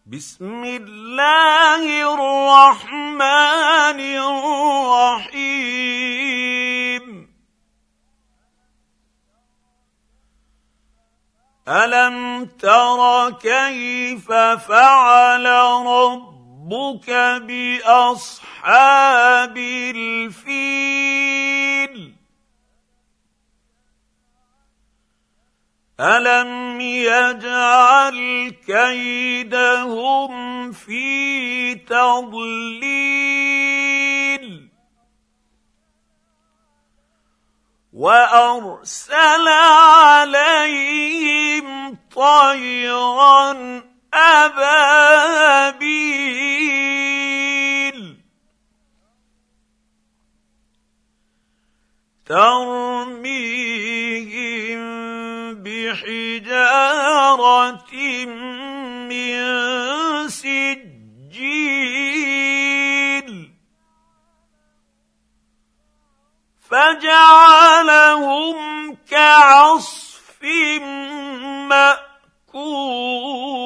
بسم الله الرحمن الرحيم ألم تر كيف فعل ربك بأصحاب الفيل ألم يجعل كيدهم في تضليل وأرسل عليهم طيرا أبابيل ترميهم بحجارة من سجيل فجعلهم كعصف مأكول.